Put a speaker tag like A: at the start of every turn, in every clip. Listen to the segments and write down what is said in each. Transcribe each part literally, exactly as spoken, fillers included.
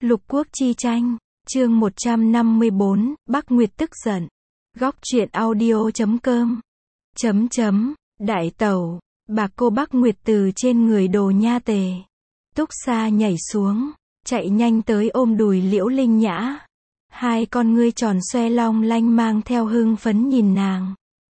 A: Lục quốc chi tranh, chương một trăm năm mươi bốn, Bắc Nguyệt tức giận. Góc truyện audio chấm com. Chấm chấm, đại tẩu, bà cô Bắc Nguyệt từ trên người Đồ Nha Tề. Túc Sa nhảy xuống, chạy nhanh tới ôm đùi Liễu Linh Nhã. Hai con ngươi tròn xoe long lanh mang theo hưng phấn nhìn nàng.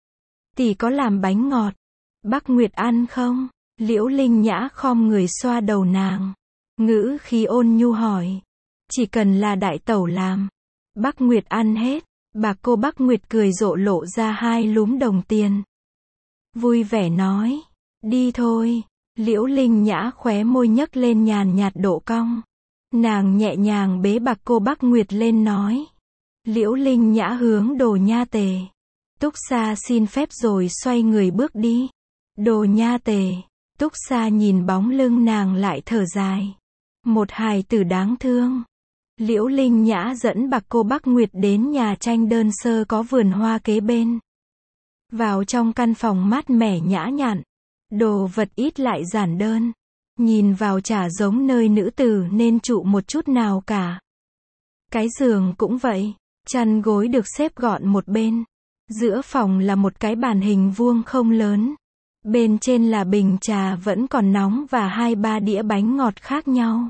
A: Tỷ có làm bánh ngọt, Bắc Nguyệt ăn không? Liễu Linh Nhã khom người xoa đầu nàng. Ngữ khí ôn nhu hỏi. Chỉ cần là đại tẩu làm, Bắc Nguyệt ăn hết. Bà cô Bắc Nguyệt cười rộ lộ ra hai lúm đồng tiền. Vui vẻ nói. Đi thôi. Liễu Linh Nhã khóe môi nhấc lên nhàn nhạt độ cong. Nàng nhẹ nhàng bế bà cô Bắc Nguyệt lên nói. Liễu Linh Nhã hướng Đồ Nha Tề. Túc Sa xin phép rồi xoay người bước đi. Đồ Nha Tề. Túc Sa nhìn bóng lưng nàng lại thở dài. Một hài tử đáng thương. Liễu Linh Nhã dẫn bà cô Bắc Nguyệt đến nhà tranh đơn sơ có vườn hoa kế bên. Vào trong căn phòng mát mẻ nhã nhặn. Đồ vật ít lại giản đơn. Nhìn vào chả giống nơi nữ tử nên trụ một chút nào cả. Cái giường cũng vậy. Chăn gối được xếp gọn một bên. Giữa phòng là một cái bàn hình vuông không lớn. Bên trên là bình trà vẫn còn nóng và hai ba đĩa bánh ngọt khác nhau.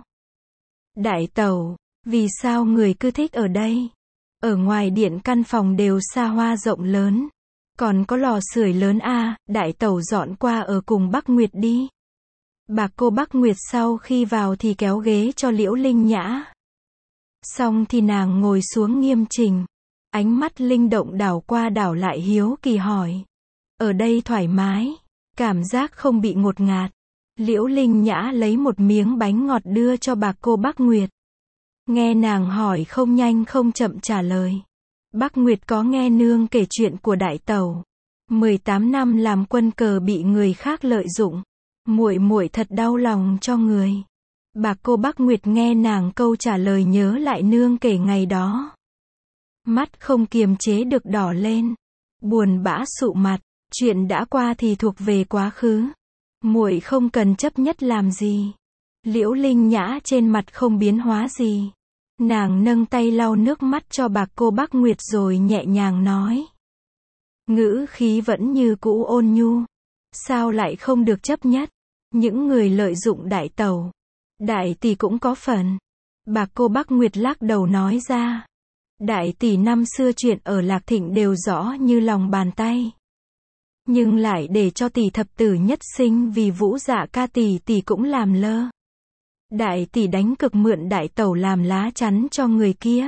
A: Đại tẩu, vì sao người cứ thích ở đây? Ở ngoài điện căn phòng đều xa hoa rộng lớn. Còn có lò sưởi lớn à, đại tẩu dọn qua ở cùng Bắc Nguyệt đi. Bà cô Bắc Nguyệt sau khi vào thì kéo ghế cho Liễu Linh Nhã. Xong thì nàng ngồi xuống nghiêm chỉnh. Ánh mắt linh động đảo qua đảo lại hiếu kỳ hỏi. Ở đây thoải mái. Cảm giác không bị ngột ngạt. Liễu Linh Nhã lấy một miếng bánh ngọt đưa cho bà cô Bắc Nguyệt. Nghe nàng hỏi không nhanh không chậm trả lời. Bắc Nguyệt có nghe nương kể chuyện của đại tẩu. mười tám năm làm quân cờ bị người khác lợi dụng. Muội muội thật đau lòng cho người. Bà cô Bắc Nguyệt nghe nàng câu trả lời nhớ lại nương kể ngày đó. Mắt không kiềm chế được đỏ lên. Buồn bã sụ mặt. Chuyện đã qua thì thuộc về quá khứ. Muội không cần chấp nhất làm gì. Liễu Linh Nhã trên mặt không biến hóa gì. Nàng nâng tay lau nước mắt cho bà cô Bắc Nguyệt rồi nhẹ nhàng nói. Ngữ khí vẫn như cũ ôn nhu. Sao lại không được chấp nhất? Những người lợi dụng đại tẩu. Đại tỷ cũng có phần. Bà cô Bắc Nguyệt lắc đầu nói ra. Đại tỷ năm xưa chuyện ở Lạc Thịnh đều rõ như lòng bàn tay. Nhưng lại để cho tỷ thập tử nhất sinh vì Vũ Dạ ca tỷ tỷ cũng làm lơ. Đại tỷ đánh cực mượn đại tẩu làm lá chắn cho người kia.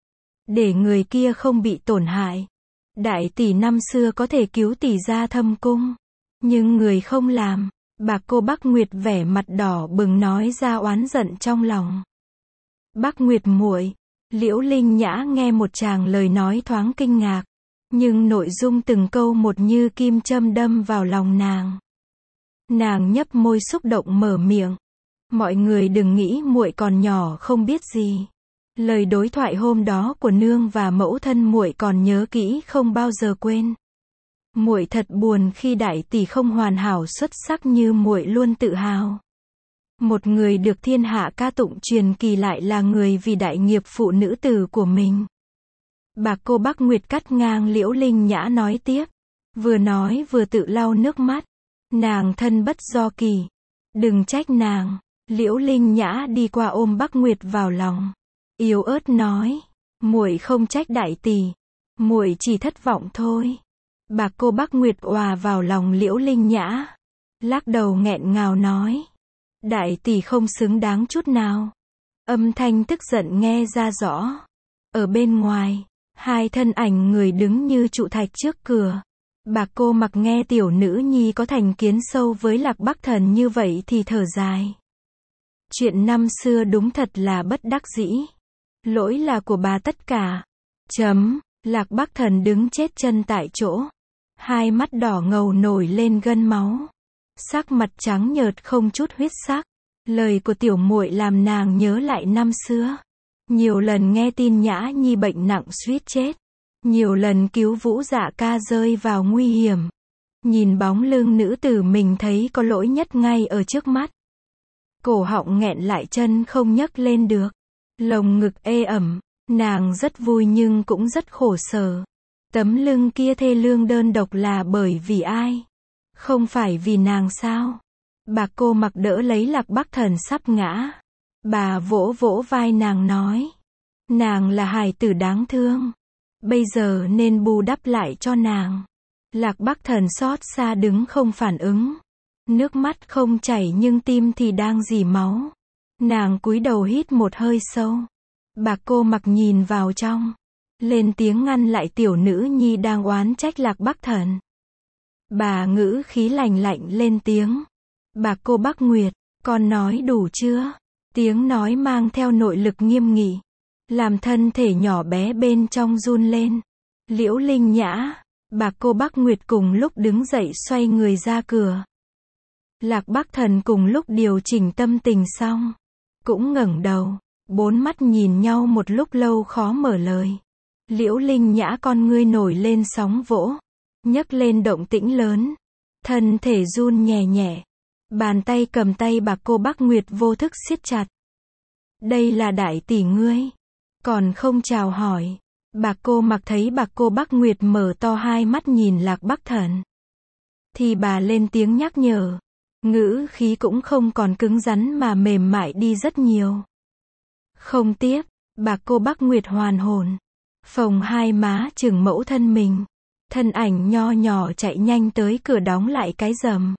A: Để người kia không bị tổn hại. Đại tỷ năm xưa có thể cứu tỷ ra thâm cung. Nhưng người không làm. Bà cô Bắc Nguyệt vẻ mặt đỏ bừng nói ra oán giận trong lòng. Bắc Nguyệt muội. Liễu Linh Nhã nghe một tràng lời nói thoáng kinh ngạc. Nhưng nội dung từng câu một như kim châm đâm vào lòng nàng. Nàng nhấp môi xúc động mở miệng. Mọi người đừng nghĩ muội còn nhỏ không biết gì. Lời đối thoại hôm đó của nương và mẫu thân muội còn nhớ kỹ không bao giờ quên. Muội thật buồn khi đại tỷ không hoàn hảo xuất sắc như muội luôn tự hào. Một người được thiên hạ ca tụng truyền kỳ lại là người vì đại nghiệp phụ nữ tử của mình. Bà cô Bắc Nguyệt cắt ngang Liễu Linh Nhã nói tiếp. Vừa nói vừa tự lau nước mắt. Nàng thân bất do kỳ. Đừng trách nàng. Liễu Linh Nhã đi qua ôm Bắc Nguyệt vào lòng. Yếu ớt nói. Muội không trách đại tỷ. Muội chỉ thất vọng thôi. Bà cô Bắc Nguyệt òa vào lòng Liễu Linh Nhã. Lắc đầu nghẹn ngào nói. Đại tỷ không xứng đáng chút nào. Âm thanh tức giận nghe ra rõ. Ở bên ngoài. Hai thân ảnh người đứng như trụ thạch trước cửa. Bà cô mặc nghe tiểu nữ nhi có thành kiến sâu với Lạc Bắc Thần như vậy thì thở dài. Chuyện năm xưa đúng thật là bất đắc dĩ. Lỗi là của bà tất cả. Chấm. Lạc Bắc Thần đứng chết chân tại chỗ. Hai mắt đỏ ngầu nổi lên gân máu. Sắc mặt trắng nhợt không chút huyết sắc. Lời của tiểu muội làm nàng nhớ lại năm xưa. Nhiều lần nghe tin Nhã Nhi bệnh nặng suýt chết. Nhiều lần cứu Vũ Dạ ca rơi vào nguy hiểm. Nhìn bóng lưng nữ tử mình thấy có lỗi nhất ngay ở trước mắt. Cổ họng nghẹn lại chân không nhấc lên được. Lồng ngực ê ẩm, nàng rất vui nhưng cũng rất khổ sở. Tấm lưng kia thê lương đơn độc là bởi vì ai? Không phải vì nàng sao? Bà cô mặc đỡ lấy Lạc Bắc Thần sắp ngã. Bà vỗ vỗ vai nàng nói. Nàng là hài tử đáng thương. Bây giờ nên bù đắp lại cho nàng. Lạc Bắc Thần xót xa đứng không phản ứng. Nước mắt không chảy nhưng tim thì đang rỉ máu. Nàng cúi đầu hít một hơi sâu. Bà cô mặc nhìn vào trong. Lên tiếng ngăn lại tiểu nữ nhi đang oán trách Lạc Bắc Thần. Bà ngữ khí lạnh lạnh lên tiếng. Bà cô Bắc Nguyệt, con nói đủ chưa? Tiếng nói mang theo nội lực nghiêm nghị. Làm thân thể nhỏ bé bên trong run lên. Liễu Linh Nhã, bà cô Bắc Nguyệt cùng lúc đứng dậy xoay người ra cửa. Lạc Bắc Thần cùng lúc điều chỉnh tâm tình xong. Cũng ngẩng đầu. Bốn mắt nhìn nhau một lúc lâu khó mở lời. Liễu Linh Nhã con ngươi nổi lên sóng vỗ. Nhấc lên động tĩnh lớn. Thân thể run nhẹ nhẹ. Bàn tay cầm tay bà cô Bắc Nguyệt vô thức siết chặt. Đây là đại tỷ ngươi. Còn không chào hỏi. Bà cô mặc thấy bà cô Bắc Nguyệt mở to hai mắt nhìn Lạc Bắc Thần. Thì bà lên tiếng nhắc nhở. Ngữ khí cũng không còn cứng rắn mà mềm mại đi rất nhiều. Không tiếc, bà cô Bắc Nguyệt hoàn hồn. Phồng hai má chừng mẫu thân mình. Thân ảnh nho nhỏ chạy nhanh tới cửa đóng lại cái rầm.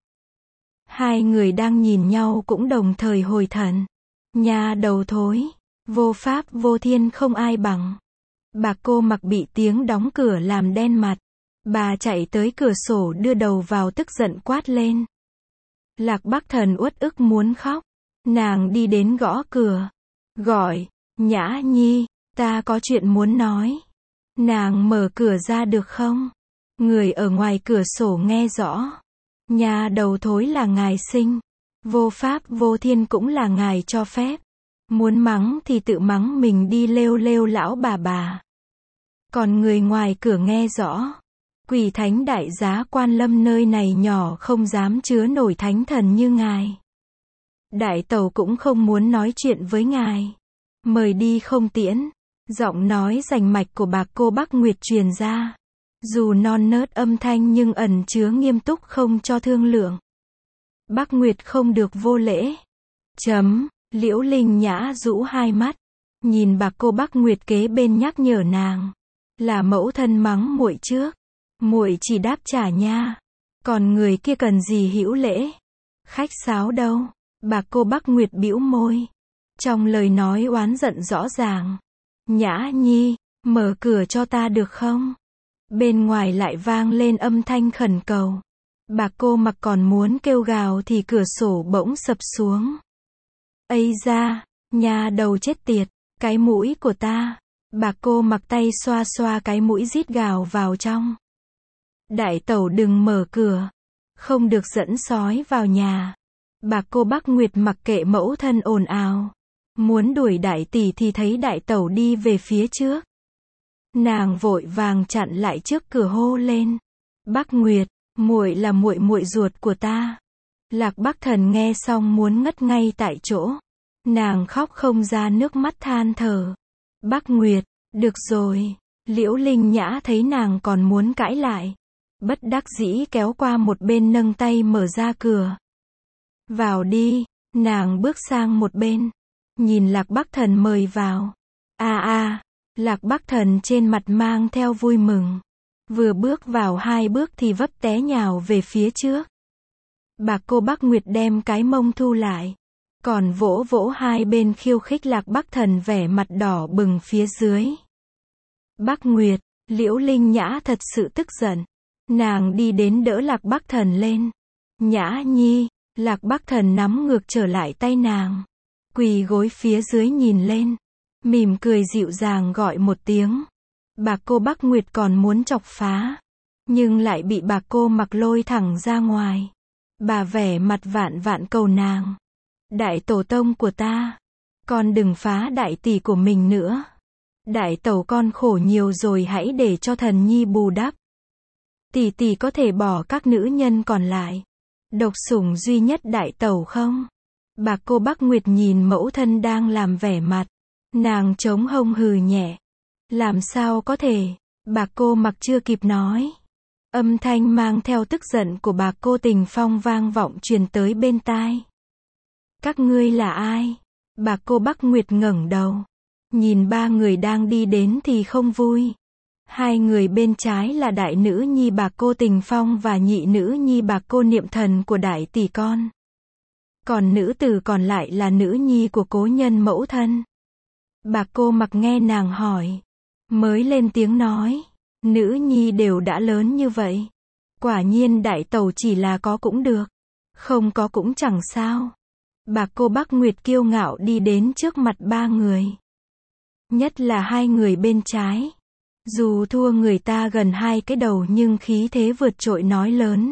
A: Hai người đang nhìn nhau cũng đồng thời hồi thần. Nhà đầu thối. Vô pháp vô thiên không ai bằng. Bà cô mặc bị tiếng đóng cửa làm đen mặt. Bà chạy tới cửa sổ đưa đầu vào tức giận quát lên. Lạc Bắc Thần uất ức muốn khóc. Nàng đi đến gõ cửa. Gọi, Nhã Nhi, ta có chuyện muốn nói. Nàng mở cửa ra được không? Người ở ngoài cửa sổ nghe rõ. Nhà đầu thối là ngài sinh. Vô pháp vô thiên cũng là ngài cho phép. Muốn mắng thì tự mắng mình đi lêu lêu lão bà bà. Còn người ngoài cửa nghe rõ. Quỷ thánh đại giá Quan Lâm nơi này nhỏ không dám chứa nổi thánh thần như ngài. Đại tẩu cũng không muốn nói chuyện với ngài. Mời đi không tiễn. Giọng nói rành mạch của bà cô Bắc Nguyệt truyền ra. Dù non nớt âm thanh nhưng ẩn chứa nghiêm túc không cho thương lượng. Bắc Nguyệt không được vô lễ. Chấm, Liễu Linh Nhã rũ hai mắt. Nhìn bà cô Bắc Nguyệt kế bên nhắc nhở nàng. Là mẫu thân mắng muội trước. Muội chỉ đáp trả nha. Còn người kia cần gì hữu lễ. Khách sáo đâu. Bà cô Bắc Nguyệt bĩu môi. Trong lời nói oán giận rõ ràng. Nhã Nhi, mở cửa cho ta được không? Bên ngoài lại vang lên âm thanh khẩn cầu. Bà cô mặc còn muốn kêu gào thì cửa sổ bỗng sập xuống. Ây da, nhà đầu chết tiệt, cái mũi của ta. Bà cô mặc tay xoa xoa cái mũi rít gào vào trong. Đại tẩu đừng mở cửa. Không được dẫn sói vào nhà. Bà cô Bắc Nguyệt mặc kệ mẫu thân ồn ào. Muốn đuổi đại tỷ thì thấy đại tẩu đi về phía trước. Nàng vội vàng chặn lại trước cửa hô lên. Bắc Nguyệt, muội là muội muội ruột của ta. Lạc Bắc Thần nghe xong muốn ngất ngay tại chỗ. Nàng khóc không ra nước mắt than thở. Bắc Nguyệt, được rồi. Liễu Linh Nhã thấy nàng còn muốn cãi lại. Bất đắc dĩ kéo qua một bên nâng tay mở ra cửa. Vào đi, nàng bước sang một bên. Nhìn Lạc Bắc Thần mời vào. A a, Lạc Bắc Thần trên mặt mang theo vui mừng. Vừa bước vào hai bước thì vấp té nhào về phía trước. Bà cô Bắc Nguyệt đem cái mông thu lại. Còn vỗ vỗ hai bên khiêu khích Lạc Bắc Thần vẻ mặt đỏ bừng phía dưới. Bắc Nguyệt, Liễu Linh Nhã thật sự tức giận. Nàng đi đến đỡ Lạc Bắc Thần lên. Nhã Nhi, Lạc Bắc Thần nắm ngược trở lại tay nàng. Quỳ gối phía dưới nhìn lên. Mỉm cười dịu dàng gọi một tiếng. Bà cô Bắc Nguyệt còn muốn chọc phá. Nhưng lại bị bà cô mặc lôi thẳng ra ngoài. Bà vẻ mặt vạn vạn cầu nàng. Đại tổ tông của ta. Con đừng phá đại tỷ của mình nữa. Đại tẩu con khổ nhiều rồi hãy để cho thần nhi bù đắp. Tỷ tỷ có thể bỏ các nữ nhân còn lại. Độc sủng duy nhất đại tẩu không? Bà cô Bắc Nguyệt nhìn mẫu thân đang làm vẻ mặt. Nàng chống hông hừ nhẹ. Làm sao có thể, bà cô Mặc chưa kịp nói. Âm thanh mang theo tức giận của bà cô Tình Phong vang vọng truyền tới bên tai. Các ngươi là ai? Bà cô Bắc Nguyệt ngẩng đầu. Nhìn ba người đang đi đến thì không vui. Hai người bên trái là đại nữ nhi bà cô Tình Phong và nhị nữ nhi bà cô Niệm Thần của đại tỷ con. Còn nữ tử còn lại là nữ nhi của cố nhân mẫu thân. Bà cô Mặc nghe nàng hỏi. Mới lên tiếng nói. Nữ nhi đều đã lớn như vậy. Quả nhiên đại tẩu chỉ là có cũng được. Không có cũng chẳng sao. Bà cô Bắc Nguyệt kiêu ngạo đi đến trước mặt ba người. Nhất là hai người bên trái. Dù thua người ta gần hai cái đầu nhưng khí thế vượt trội nói lớn.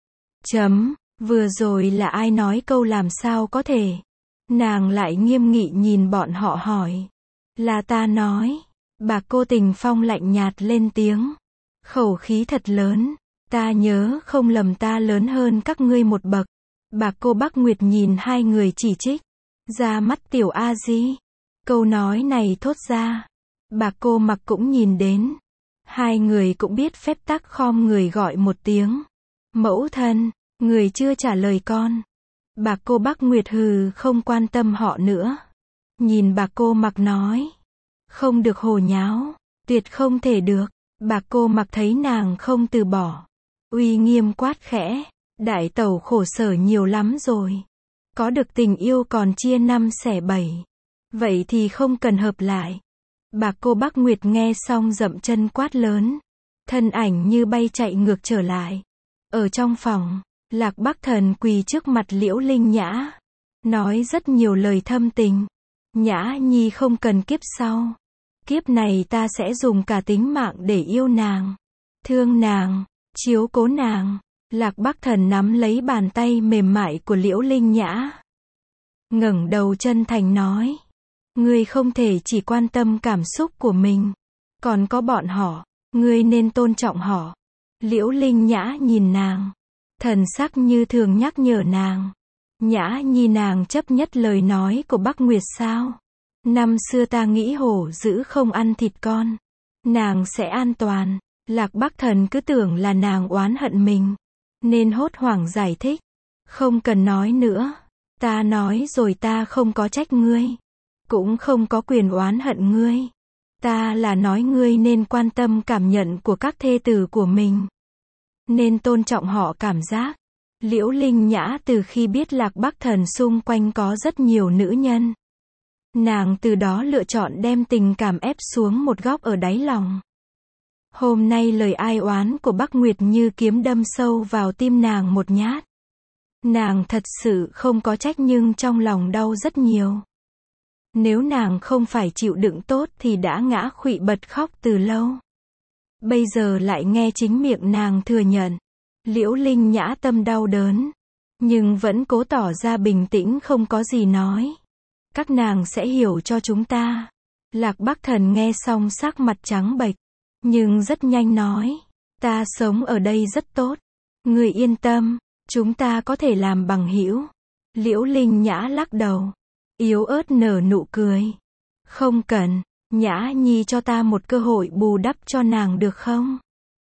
A: Chấm, vừa rồi là ai nói câu làm sao có thể. Nàng lại nghiêm nghị nhìn bọn họ hỏi. Là ta nói. Bà cô Tình Phong lạnh nhạt lên tiếng. Khẩu khí thật lớn. Ta nhớ không lầm ta lớn hơn các ngươi một bậc. Bà cô Bắc Nguyệt nhìn hai người chỉ trích. Ra mắt tiểu A Di. Câu nói này thốt ra. Bà cô Mặc cũng nhìn đến. Hai người cũng biết phép tắc khom người gọi một tiếng. Mẫu thân, người chưa trả lời con. Bà cô Bắc Nguyệt hừ không quan tâm họ nữa. Nhìn bà cô Mặc nói. Không được hồ nháo. Tuyệt không thể được. Bà cô Mặc thấy nàng không từ bỏ. Uy nghiêm quát khẽ. Đại tẩu khổ sở nhiều lắm rồi. Có được tình yêu còn chia năm xẻ bảy. Vậy thì không cần hợp lại. Bà cô Bắc Nguyệt nghe xong dậm chân quát lớn. Thân ảnh như bay chạy ngược trở lại. Ở trong phòng, Lạc Bắc Thần quỳ trước mặt Liễu Linh Nhã. Nói rất nhiều lời thâm tình. Nhã nhi không cần kiếp sau. Kiếp này ta sẽ dùng cả tính mạng để yêu nàng. Thương nàng. Chiếu cố nàng. Lạc Bắc Thần nắm lấy bàn tay mềm mại của Liễu Linh Nhã. Ngẩng đầu chân thành nói. Ngươi không thể chỉ quan tâm cảm xúc của mình. Còn có bọn họ. Ngươi nên tôn trọng họ. Liễu Linh Nhã nhìn nàng. Thần sắc như thường nhắc nhở nàng. Nhã nhi nàng chấp nhất lời nói của Bắc Nguyệt sao? Năm xưa ta nghĩ hổ dữ không ăn thịt con. Nàng sẽ an toàn. Lạc Bắc Thần cứ tưởng là nàng oán hận mình. Nên hốt hoảng giải thích. Không cần nói nữa. Ta nói rồi ta không có trách ngươi. Cũng không có quyền oán hận ngươi. Ta là nói ngươi nên quan tâm cảm nhận của các thê tử của mình. Nên tôn trọng họ cảm giác. Liễu Linh Nhã từ khi biết Lạc Bắc Thần xung quanh có rất nhiều nữ nhân. Nàng từ đó lựa chọn đem tình cảm ép xuống một góc ở đáy lòng. Hôm nay lời ai oán của Bắc Nguyệt như kiếm đâm sâu vào tim nàng một nhát. Nàng thật sự không có trách nhưng trong lòng đau rất nhiều. Nếu nàng không phải chịu đựng tốt thì đã ngã khuỵu bật khóc từ lâu. Bây giờ lại nghe chính miệng nàng thừa nhận. Liễu Linh Nhã tâm đau đớn. Nhưng vẫn cố tỏ ra bình tĩnh không có gì nói. Các nàng sẽ hiểu cho chúng ta. Lạc Bắc Thần nghe xong sắc mặt trắng bệch. Nhưng rất nhanh nói. Ta sống ở đây rất tốt. Người yên tâm. Chúng ta có thể làm bằng hữu. Liễu Linh Nhã lắc đầu. Yếu ớt nở nụ cười. Không cần. Nhã nhi cho ta một cơ hội bù đắp cho nàng được không?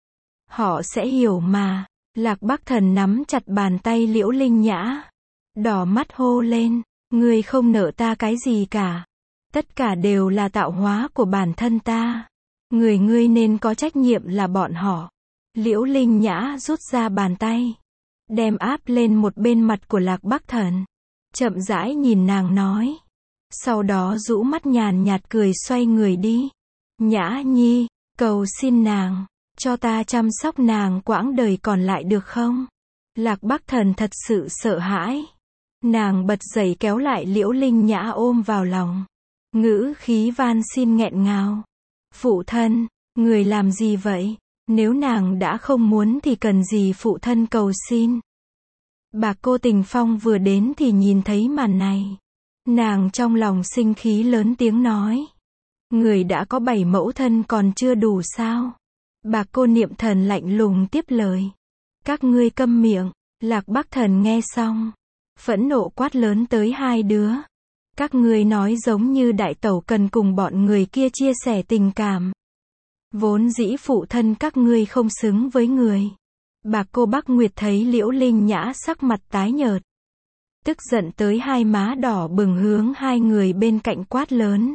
A: Họ sẽ hiểu mà. Lạc Bắc Thần nắm chặt bàn tay Liễu Linh Nhã. Đỏ mắt hô lên. Ngươi không nợ ta cái gì cả. Tất cả đều là tạo hóa của bản thân ta. Người ngươi nên có trách nhiệm là bọn họ. Liễu Linh Nhã rút ra bàn tay. Đem áp lên một bên mặt của Lạc Bắc Thần. Chậm rãi nhìn nàng nói. Sau đó rũ mắt nhàn nhạt cười xoay người đi. Nhã nhi, cầu xin nàng. Cho ta chăm sóc nàng quãng đời còn lại được không? Lạc Bắc Thần thật sự sợ hãi. Nàng bật dậy kéo lại Liễu Linh Nhã ôm vào lòng. Ngữ khí van xin nghẹn ngào. Phụ thân, người làm gì vậy? Nếu nàng đã không muốn thì cần gì phụ thân cầu xin? Bà cô Tình Phong vừa đến thì nhìn thấy màn này. Nàng trong lòng sinh khí lớn tiếng nói. Người đã có bảy mẫu thân còn chưa đủ sao? Bà cô Niệm Thần lạnh lùng tiếp lời. Các ngươi câm miệng. Lạc Bắc Thần nghe xong. Phẫn nộ quát lớn tới hai đứa. Các ngươi nói giống như đại tẩu cần cùng bọn người kia chia sẻ tình cảm. Vốn dĩ phụ thân các ngươi không xứng với người. Bà cô Bắc Nguyệt thấy Liễu Linh Nhã sắc mặt tái nhợt, tức giận tới hai má đỏ bừng hướng hai người bên cạnh quát lớn.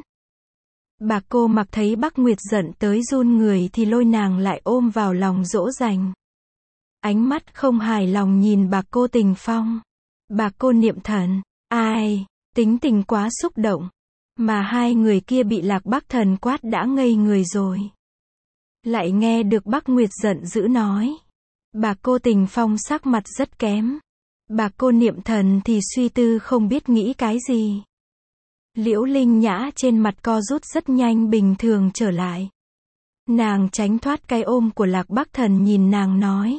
A: Bà cô Mặc thấy Bắc Nguyệt giận tới run người thì lôi nàng lại ôm vào lòng dỗ dành. Ánh mắt không hài lòng nhìn bà cô Tình Phong. Bà cô niệm thần, ai, tính tình quá xúc động. Mà hai người kia bị Lạc Bắc Thần quát đã ngây người rồi. Lại nghe được Bắc Nguyệt giận dữ nói. Bà cô Tình Phong sắc mặt rất kém. Bà cô niệm thần thì suy tư không biết nghĩ cái gì. Liễu Linh Nhã trên mặt co rút rất nhanh bình thường trở lại. Nàng tránh thoát cái ôm của Lạc Bắc Thần nhìn nàng nói.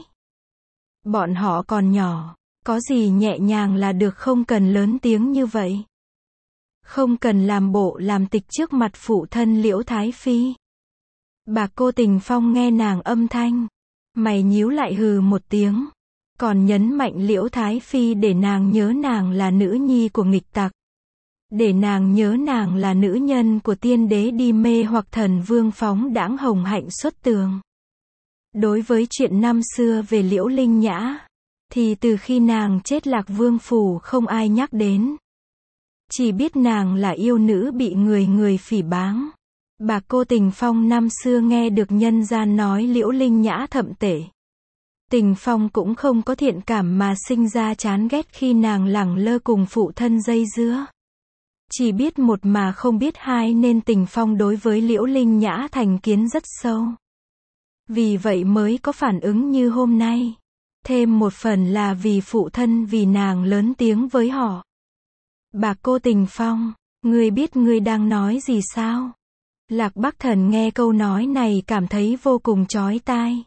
A: Bọn họ còn nhỏ, có gì nhẹ nhàng là được, không cần lớn tiếng như vậy. Không cần làm bộ làm tịch trước mặt phụ thân Liễu Thái Phi. Bà cô Tình Phong nghe nàng âm thanh, mày nhíu lại hừ một tiếng. Còn nhấn mạnh Liễu Thái Phi để nàng nhớ nàng là nữ nhi của nghịch tặc. Để nàng nhớ nàng là nữ nhân của tiên đế đi mê hoặc thần vương phóng đãng hồng hạnh xuất tường. Đối với chuyện năm xưa về Liễu Linh Nhã, thì từ khi nàng chết Lạc Vương phủ không ai nhắc đến. Chỉ biết nàng là yêu nữ bị người người phỉ báng. Bà cô Tình Phong năm xưa nghe được nhân gian nói Liễu Linh Nhã thậm tệ. Tình Phong cũng không có thiện cảm mà sinh ra chán ghét khi nàng lẳng lơ cùng phụ thân dây dưa. Chỉ biết một mà không biết hai nên Tình Phong đối với Liễu Linh Nhã thành kiến rất sâu. Vì vậy mới có phản ứng như hôm nay. Thêm một phần là vì phụ thân vì nàng lớn tiếng với họ. Bà cô Tình Phong, ngươi biết ngươi đang nói gì sao? Lạc Bắc Thần nghe câu nói này cảm thấy vô cùng chói tai.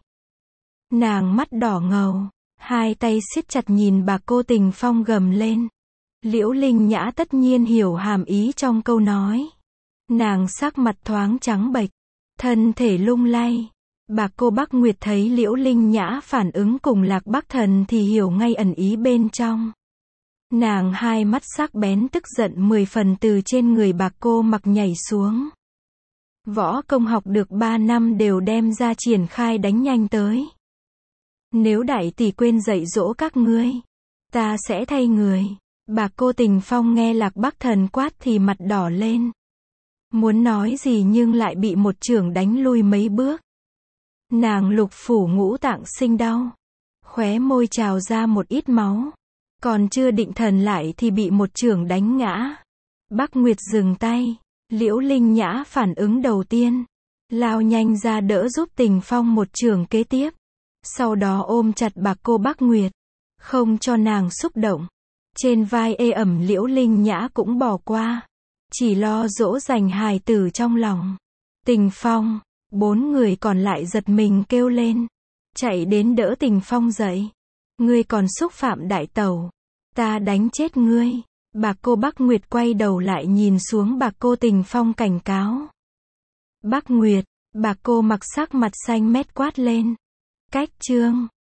A: Nàng mắt đỏ ngầu, hai tay siết chặt nhìn bà cô Tình Phong gầm lên. Liễu Linh Nhã tất nhiên hiểu hàm ý trong câu nói. Nàng sắc mặt thoáng trắng bệch, thân thể lung lay. Bà cô Bắc Nguyệt thấy Liễu Linh Nhã phản ứng cùng Lạc Bắc Thần thì hiểu ngay ẩn ý bên trong. Nàng hai mắt sắc bén tức giận mười phần từ trên người bà cô Mặc nhảy xuống. Võ công học được ba năm đều đem ra triển khai đánh nhanh tới. Nếu đại tỷ quên dạy dỗ các ngươi, ta sẽ thay người. Bà cô Tình Phong nghe Lạc Bắc Thần quát thì mặt đỏ lên. Muốn nói gì nhưng lại bị một chưởng đánh lui mấy bước. Nàng lục phủ ngũ tạng sinh đau. Khóe môi trào ra một ít máu. Còn chưa định thần lại thì bị một chưởng đánh ngã. Bắc Nguyệt dừng tay. Liễu Linh Nhã phản ứng đầu tiên. Lao nhanh ra đỡ giúp Tình Phong một chưởng kế tiếp. Sau đó ôm chặt bà cô Bắc Nguyệt. Không cho nàng xúc động. Trên vai ê ẩm Liễu Linh Nhã cũng bỏ qua. Chỉ lo dỗ dành hài tử trong lòng. Tình Phong, bốn người còn lại giật mình kêu lên. Chạy đến đỡ Tình Phong dậy. Ngươi còn xúc phạm đại tẩu. Ta đánh chết ngươi. Bà cô Bắc Nguyệt quay đầu lại nhìn xuống bà cô Tình Phong cảnh cáo. Bắc Nguyệt, bà cô Mặc sắc mặt xanh mét quát lên. Cách chương.